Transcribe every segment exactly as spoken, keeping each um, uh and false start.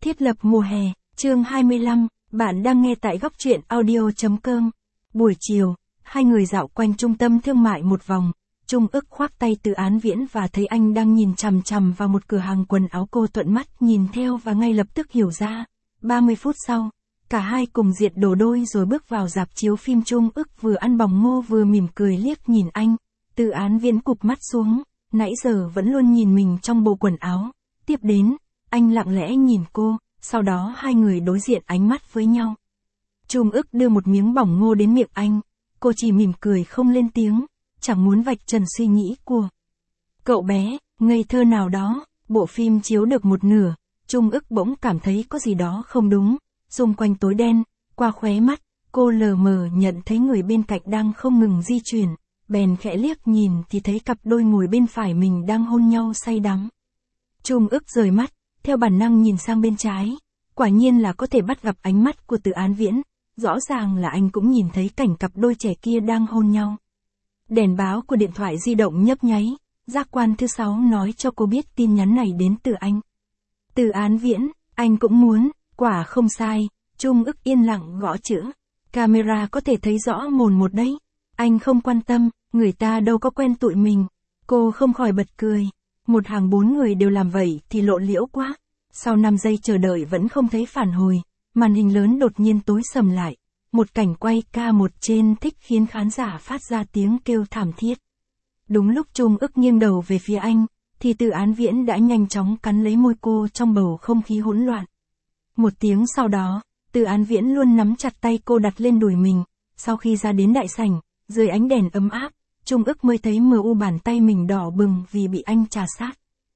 Thiết lập mùa hè, chương hai mươi lăm, bạn đang nghe tại góc truyện audio chấm com. Buổi chiều, hai người dạo quanh trung tâm thương mại một vòng, Trung ức khoác tay Từ Án Viễn và thấy anh đang nhìn chằm chằm vào một cửa hàng quần áo. Cô thuận mắt nhìn theo và ngay lập tức hiểu ra. ba mươi phút sau, cả hai cùng diệt đồ đôi rồi bước vào rạp chiếu phim. Trung ức vừa ăn bỏng ngô vừa mỉm cười liếc nhìn anh. Từ Án Viễn cụp mắt xuống, nãy giờ vẫn luôn nhìn mình trong bộ quần áo. Tiếp đến, anh lặng lẽ nhìn cô, sau đó hai người đối diện ánh mắt với nhau. Trung ức đưa một miếng bỏng ngô đến miệng anh, cô chỉ mỉm cười không lên tiếng, chẳng muốn vạch trần suy nghĩ của cậu bé, ngây thơ nào đó. Bộ phim chiếu được một nửa, Trung ức bỗng cảm thấy có gì đó không đúng, xung quanh tối đen, qua khóe mắt, cô lờ mờ nhận thấy người bên cạnh đang không ngừng di chuyển, bèn khẽ liếc nhìn thì thấy cặp đôi ngồi bên phải mình đang hôn nhau say đắm. Trung ức rời mắt, theo bản năng nhìn sang bên trái, quả nhiên là có thể bắt gặp ánh mắt của Từ Án Viễn, rõ ràng là anh cũng nhìn thấy cảnh cặp đôi trẻ kia đang hôn nhau. Đèn báo của điện thoại di động nhấp nháy, giác quan thứ sáu nói cho cô biết tin nhắn này đến từ anh. Từ Án Viễn, anh cũng muốn, quả không sai. Trung ức yên lặng gõ chữ. Camera có thể thấy rõ mồn một đấy. Anh không quan tâm, người ta đâu có quen tụi mình. Cô không khỏi bật cười. Một hàng bốn người đều làm vậy thì lộ liễu quá. Sau năm giây chờ đợi vẫn không thấy phản hồi, màn hình lớn đột nhiên tối sầm lại. Một cảnh quay ca một trên thích khiến khán giả phát ra tiếng kêu thảm thiết. Đúng lúc Trung ức nghiêng đầu về phía anh, thì Từ Án Viễn đã nhanh chóng cắn lấy môi cô trong bầu không khí hỗn loạn. Một tiếng sau đó, Từ Án Viễn luôn nắm chặt tay cô đặt lên đùi mình. Sau khi ra đến đại sảnh, dưới ánh đèn ấm áp, Trung ức mới thấy mờ u bàn tay mình đỏ bừng vì bị anh trà sát.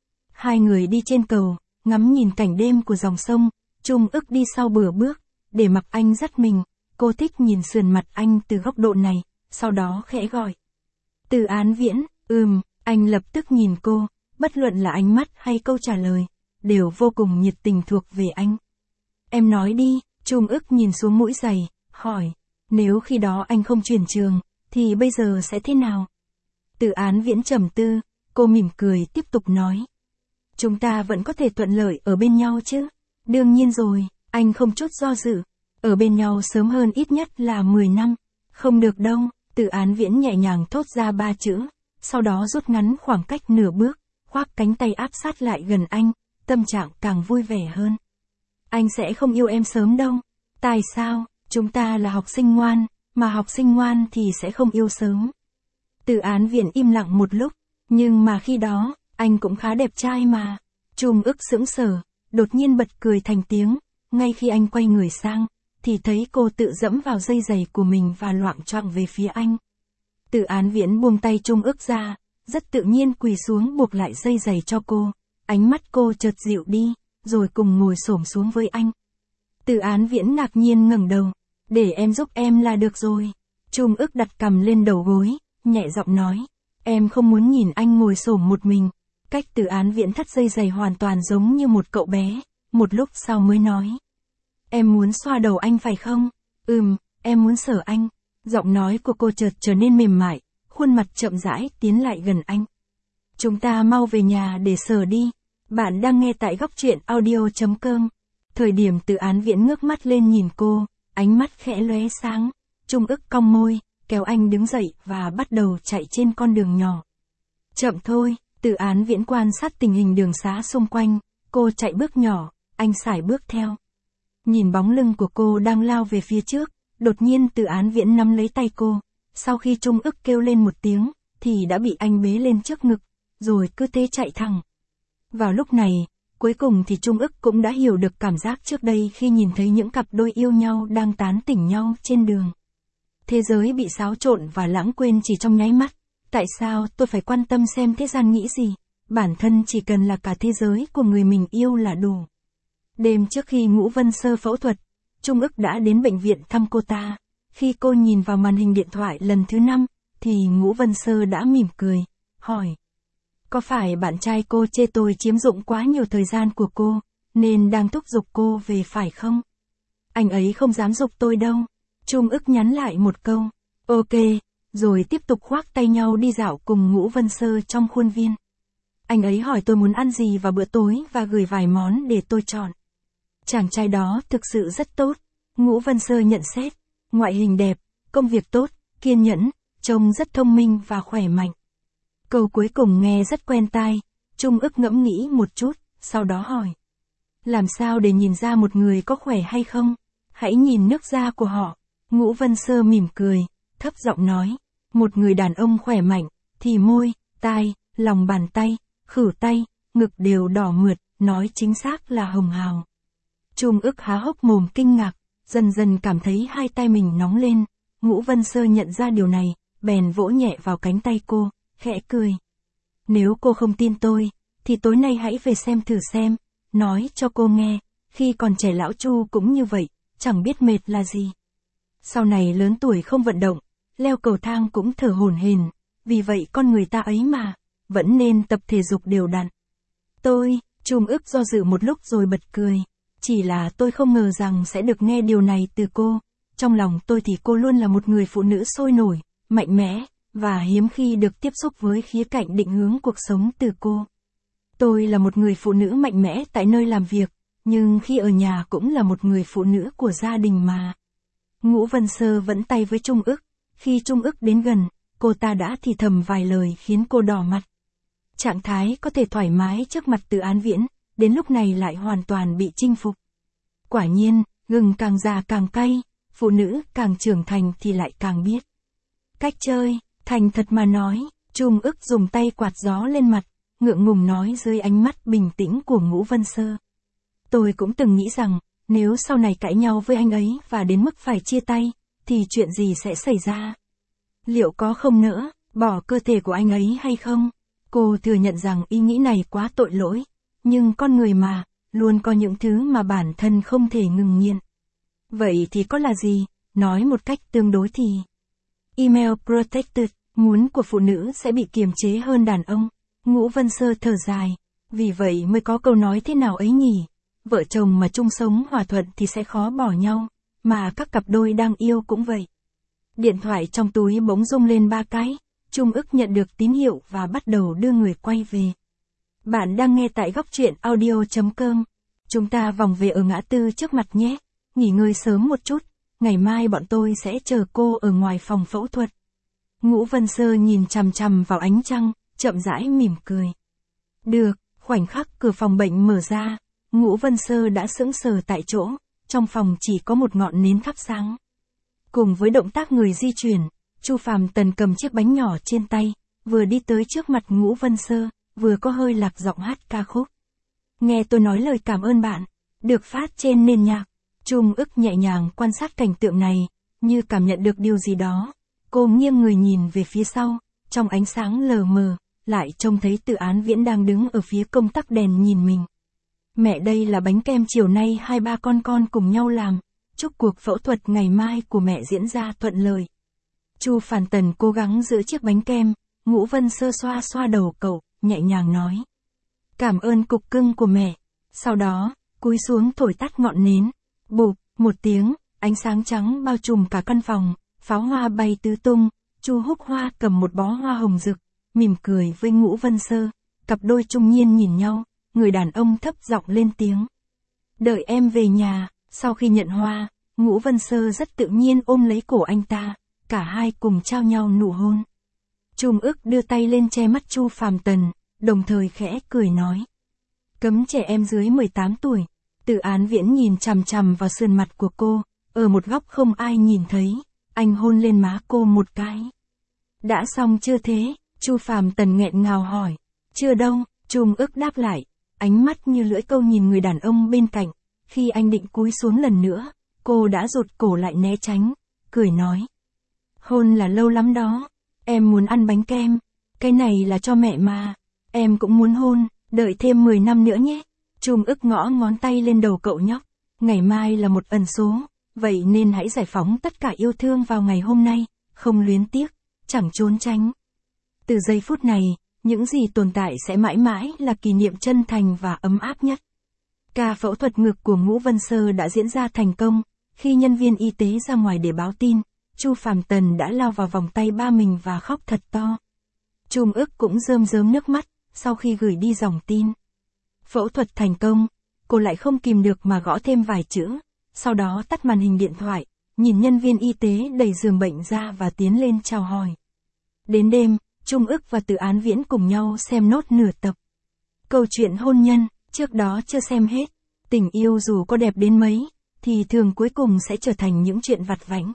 Hai người đi trên cầu, ngắm nhìn cảnh đêm của dòng sông. Trung ức đi sau bừa bước, để mặc anh dắt mình. Cô thích nhìn sườn mặt anh từ góc độ này, sau đó khẽ gọi. Từ Án Viễn, ừm, anh lập tức nhìn cô, bất luận là ánh mắt hay câu trả lời, đều vô cùng nhiệt tình thuộc về anh. Em nói đi. Trung ức nhìn xuống mũi giày, hỏi, nếu khi đó anh không chuyển trường, thì bây giờ sẽ thế nào? Từ Án Viễn trầm tư, cô mỉm cười tiếp tục nói. Chúng ta vẫn có thể thuận lợi ở bên nhau chứ? Đương nhiên rồi, anh không chút do dự. Ở bên nhau sớm hơn ít nhất là mười năm. Không được đâu. Từ Án Viễn nhẹ nhàng thốt ra ba chữ, sau đó rút ngắn khoảng cách nửa bước, khoác cánh tay áp sát lại gần anh, tâm trạng càng vui vẻ hơn. Anh sẽ không yêu em sớm đâu. Tại sao? Chúng ta là học sinh ngoan, mà học sinh ngoan thì sẽ không yêu sớm. Từ Án Viễn im lặng một lúc, nhưng mà khi đó, anh cũng khá đẹp trai mà. Trung ức sững sờ, đột nhiên bật cười thành tiếng, ngay khi anh quay người sang, thì thấy cô tự dẫm vào dây giày của mình và loạng choạng về phía anh. Từ Án Viễn buông tay Trung ức ra, rất tự nhiên quỳ xuống buộc lại dây giày cho cô. Ánh mắt cô chợt dịu đi, rồi cùng ngồi xổm xuống với anh. Từ Án Viễn ngạc nhiên ngẩng đầu, để em giúp em là được rồi. Trung ức đặt cằm lên đầu gối, nhẹ giọng nói, em không muốn nhìn anh ngồi xổm một mình. Cách Từ Án Viễn thắt dây giày hoàn toàn giống như một cậu bé, một lúc sau mới nói. Em muốn xoa đầu anh phải không? Ừm, em muốn sờ anh. Giọng nói của cô chợt trở nên mềm mại, khuôn mặt chậm rãi tiến lại gần anh. Chúng ta mau về nhà để sờ đi. Bạn đang nghe tại góc truyện audio chấm com. Thời điểm Từ Án Viễn ngước mắt lên nhìn cô, ánh mắt khẽ lóe sáng. Trung ức cong môi, kéo anh đứng dậy và bắt đầu chạy trên con đường nhỏ. Chậm thôi. Từ Án Viễn quan sát tình hình đường xá xung quanh, cô chạy bước nhỏ, anh sải bước theo. Nhìn bóng lưng của cô đang lao về phía trước, đột nhiên Từ Án Viễn nắm lấy tay cô, sau khi Trung ức kêu lên một tiếng, thì đã bị anh bế lên trước ngực, rồi cứ thế chạy thẳng. Vào lúc này, cuối cùng thì Trung ức cũng đã hiểu được cảm giác trước đây khi nhìn thấy những cặp đôi yêu nhau đang tán tỉnh nhau trên đường. Thế giới bị xáo trộn và lãng quên chỉ trong nháy mắt. Tại sao tôi phải quan tâm xem thế gian nghĩ gì? Bản thân chỉ cần là cả thế giới của người mình yêu là đủ. Đêm trước khi Ngũ Vân Sơ phẫu thuật, Trung ức đã đến bệnh viện thăm cô ta. Khi cô nhìn vào màn hình điện thoại lần thứ năm, thì Ngũ Vân Sơ đã mỉm cười, hỏi. Có phải bạn trai cô chê tôi chiếm dụng quá nhiều thời gian của cô, nên đang thúc giục cô về phải không? Anh ấy không dám giục tôi đâu. Trung ức nhắn lại một câu. Ok. Rồi tiếp tục khoác tay nhau đi dạo cùng Ngũ Vân Sơ trong khuôn viên. Anh ấy hỏi tôi muốn ăn gì vào bữa tối và gửi vài món để tôi chọn. Chàng trai đó thực sự rất tốt. Ngũ Vân Sơ nhận xét. Ngoại hình đẹp, công việc tốt, kiên nhẫn, trông rất thông minh và khỏe mạnh. Câu cuối cùng nghe rất quen tai. Trung ức ngẫm nghĩ một chút, sau đó hỏi. Làm sao để nhìn ra một người có khỏe hay không? Hãy nhìn nước da của họ. Ngũ Vân Sơ mỉm cười, thấp giọng nói. Một người đàn ông khỏe mạnh, thì môi, tai, lòng bàn tay, khuỷu tay, ngực đều đỏ mượt, nói chính xác là hồng hào. Trung ức há hốc mồm kinh ngạc, dần dần cảm thấy hai tay mình nóng lên. Ngũ Vân Sơ nhận ra điều này, bèn vỗ nhẹ vào cánh tay cô, khẽ cười. Nếu cô không tin tôi, thì tối nay hãy về xem thử xem. Nói cho cô nghe, khi còn trẻ lão Chu cũng như vậy, chẳng biết mệt là gì. Sau này lớn tuổi không vận động, leo cầu thang cũng thở hổn hển, vì vậy con người ta ấy mà, vẫn nên tập thể dục đều đặn. Tôi, Trung ức do dự một lúc rồi bật cười. Chỉ là tôi không ngờ rằng sẽ được nghe điều này từ cô. Trong lòng tôi thì cô luôn là một người phụ nữ sôi nổi, mạnh mẽ, và hiếm khi được tiếp xúc với khía cạnh định hướng cuộc sống từ cô. Tôi là một người phụ nữ mạnh mẽ tại nơi làm việc, nhưng khi ở nhà cũng là một người phụ nữ của gia đình mà. Ngũ Vân Sơ vẫn tay với Trung ức. Khi Trung ức đến gần, cô ta đã thì thầm vài lời khiến cô đỏ mặt. Trạng thái có thể thoải mái trước mặt Từ Án Viễn, đến lúc này lại hoàn toàn bị chinh phục. Quả nhiên, gừng càng già càng cay, phụ nữ càng trưởng thành thì lại càng biết cách chơi. Thành thật mà nói, Trung ức dùng tay quạt gió lên mặt, ngượng ngùng nói dưới ánh mắt bình tĩnh của Ngũ Vân Sơ. Tôi cũng từng nghĩ rằng, nếu sau này cãi nhau với anh ấy và đến mức phải chia tay, thì chuyện gì sẽ xảy ra? Liệu có không nỡ, bỏ cơ thể của anh ấy hay không? Cô thừa nhận rằng ý nghĩ này quá tội lỗi, nhưng con người mà, luôn có những thứ mà bản thân không thể ngừng nghiện. Vậy thì có là gì? Nói một cách tương đối thì Email protected, muốn của phụ nữ sẽ bị kiềm chế hơn đàn ông. Ngũ Vân Sơ thở dài, vì vậy mới có câu nói thế nào ấy nhỉ? Vợ chồng mà chung sống hòa thuận thì sẽ khó bỏ nhau, mà các cặp đôi đang yêu cũng vậy. Điện thoại trong túi bỗng rung lên ba cái, Trung ức nhận được tín hiệu và bắt đầu đưa người quay về. Bạn đang nghe tại góc truyện audio chấm com. Chúng ta vòng về ở ngã tư trước mặt nhé. Nghỉ ngơi sớm một chút, ngày mai bọn tôi sẽ chờ cô ở ngoài phòng phẫu thuật. Ngũ Vân Sơ nhìn chằm chằm vào ánh trăng, chậm rãi mỉm cười. Được, khoảnh khắc cửa phòng bệnh mở ra, Ngũ Vân Sơ đã sững sờ tại chỗ, trong phòng chỉ có một ngọn nến thắp sáng. Cùng với động tác người di chuyển, Chu Phàm Tần cầm chiếc bánh nhỏ trên tay, vừa đi tới trước mặt Ngũ Vân Sơ, vừa có hơi lạc giọng hát ca khúc. Nghe tôi nói lời cảm ơn bạn, được phát trên nền nhạc. Trung ức nhẹ nhàng quan sát cảnh tượng này, như cảm nhận được điều gì đó. Cô nghiêng người nhìn về phía sau, trong ánh sáng lờ mờ, lại trông thấy Từ Án Viễn đang đứng ở phía công tắc đèn nhìn mình. Mẹ, đây là bánh kem chiều nay hai ba con con cùng nhau làm, chúc cuộc phẫu thuật ngày mai của mẹ diễn ra thuận lợi. Chu Phàm Tần cố gắng giữ chiếc bánh kem, Ngũ Vân Sơ xoa xoa đầu cậu, nhẹ nhàng nói. Cảm ơn cục cưng của mẹ. Sau đó, cúi xuống thổi tắt ngọn nến. Bụp, một tiếng, ánh sáng trắng bao trùm cả căn phòng, pháo hoa bay tứ tung. Chu Húc Hoa cầm một bó hoa hồng rực, mỉm cười với Ngũ Vân Sơ. Cặp đôi trung niên nhìn nhau, người đàn ông thấp giọng lên tiếng. Đợi em về nhà. Sau khi nhận hoa, Ngũ Vân Sơ rất tự nhiên ôm lấy cổ anh ta, cả hai cùng trao nhau nụ hôn. Trung ức đưa tay lên che mắt Chu Phàm Tần, đồng thời khẽ cười nói. Cấm trẻ em dưới mười tám tuổi. Từ Án Viễn nhìn chằm chằm vào sườn mặt của cô, ở một góc không ai nhìn thấy, anh hôn lên má cô một cái. Đã xong chưa thế? Chu Phàm Tần nghẹn ngào hỏi. Chưa đâu, Trung ức đáp lại, ánh mắt như lưỡi câu nhìn người đàn ông bên cạnh. Khi anh định cúi xuống lần nữa, cô đã rụt cổ lại né tránh, cười nói. Hôn là lâu lắm đó, em muốn ăn bánh kem, cái này là cho mẹ mà, em cũng muốn hôn, đợi thêm mười năm nữa nhé. Trung ức ngõ ngón tay lên đầu cậu nhóc, ngày mai là một ẩn số, vậy nên hãy giải phóng tất cả yêu thương vào ngày hôm nay, không luyến tiếc, chẳng trốn tránh. Từ giây phút này, những gì tồn tại sẽ mãi mãi là kỷ niệm chân thành và ấm áp nhất. Ca phẫu thuật ngực của Ngũ Vân Sơ đã diễn ra thành công, khi nhân viên y tế ra ngoài để báo tin, Chu Phàm Tần đã lao vào vòng tay ba mình và khóc thật to. Trung ức cũng rơm rớm nước mắt, sau khi gửi đi dòng tin. Phẫu thuật thành công, cô lại không kìm được mà gõ thêm vài chữ, sau đó tắt màn hình điện thoại, nhìn nhân viên y tế đẩy giường bệnh ra và tiến lên chào hỏi. Đến đêm, Trung ức và Từ Án Viễn cùng nhau xem nốt nửa tập. Câu chuyện hôn nhân, trước đó chưa xem hết, tình yêu dù có đẹp đến mấy, thì thường cuối cùng sẽ trở thành những chuyện vặt vãnh.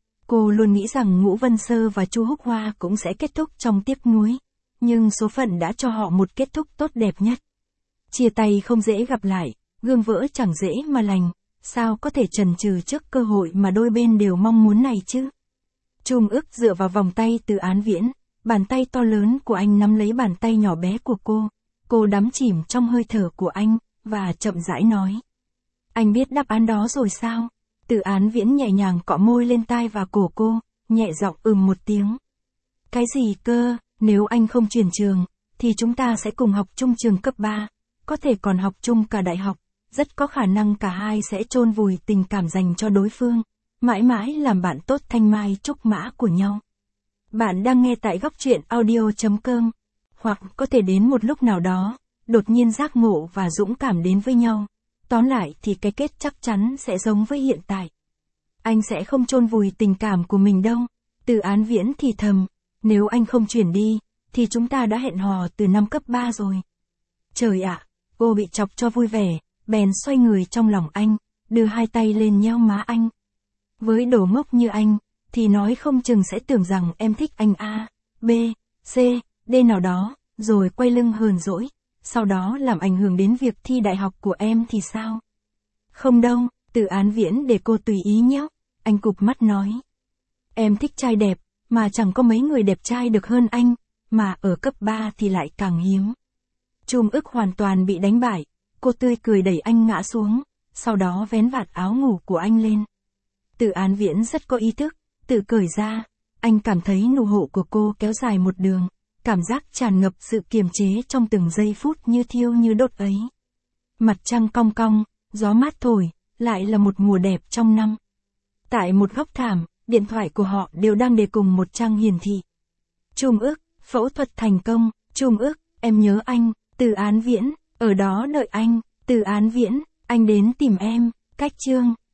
Cô luôn nghĩ rằng Ngũ Vân Sơ và Chu Húc Hoa cũng sẽ kết thúc trong tiếc nuối, nhưng số phận đã cho họ một kết thúc tốt đẹp nhất. Chia tay không dễ gặp lại, gương vỡ chẳng dễ mà lành, sao có thể chần chừ trước cơ hội mà đôi bên đều mong muốn này chứ? Trung ức dựa vào vòng tay Từ Án Viễn, bàn tay to lớn của anh nắm lấy bàn tay nhỏ bé của cô, cô đắm chìm trong hơi thở của anh, và chậm rãi nói. Anh biết đáp án đó rồi sao? Từ Án Viễn nhẹ nhàng cọ môi lên tai và cổ cô, nhẹ giọng ừm một tiếng. Cái gì cơ, nếu anh không chuyển trường, thì chúng ta sẽ cùng học chung trường cấp ba, có thể còn học chung cả đại học, rất có khả năng cả hai sẽ chôn vùi tình cảm dành cho đối phương, mãi mãi làm bạn tốt thanh mai trúc mã của nhau. Bạn đang nghe tại góc truyện audio chấm com, hoặc có thể đến một lúc nào đó, đột nhiên giác ngộ và dũng cảm đến với nhau. Tóm lại thì cái kết chắc chắn sẽ giống với hiện tại. Anh sẽ không chôn vùi tình cảm của mình đâu. Từ Án Viễn thì thầm, nếu anh không chuyển đi, thì chúng ta đã hẹn hò từ năm cấp ba rồi. Trời ạ, cô bị chọc cho vui vẻ, bèn xoay người trong lòng anh, đưa hai tay lên nhéo má anh. Với đồ ngốc như anh, thì nói không chừng sẽ tưởng rằng em thích anh A, B, C, D nào đó, rồi quay lưng hờn dỗi. Sau đó làm ảnh hưởng đến việc thi đại học của em thì sao? Không đâu, Từ Án Viễn để cô tùy ý nhé. Anh cụp mắt nói. Em thích trai đẹp, mà chẳng có mấy người đẹp trai được hơn anh, mà ở cấp ba thì lại càng hiếm. Trung ức hoàn toàn bị đánh bại, cô tươi cười đẩy anh ngã xuống, sau đó vén vạt áo ngủ của anh lên. Từ Án Viễn rất có ý thức, tự cởi ra, anh cảm thấy nụ hộ của cô kéo dài một đường. Cảm giác tràn ngập sự kiềm chế trong từng giây phút như thiêu như đốt ấy. Mặt trăng cong cong, gió mát thổi, lại là một mùa đẹp trong năm. Tại một góc thảm, điện thoại của họ đều đang đề cùng một trang hiển thị. Trung ức, phẫu thuật thành công, Trung ức, em nhớ anh, Từ Án Viễn, ở đó đợi anh, Từ Án Viễn, anh đến tìm em, cách chương.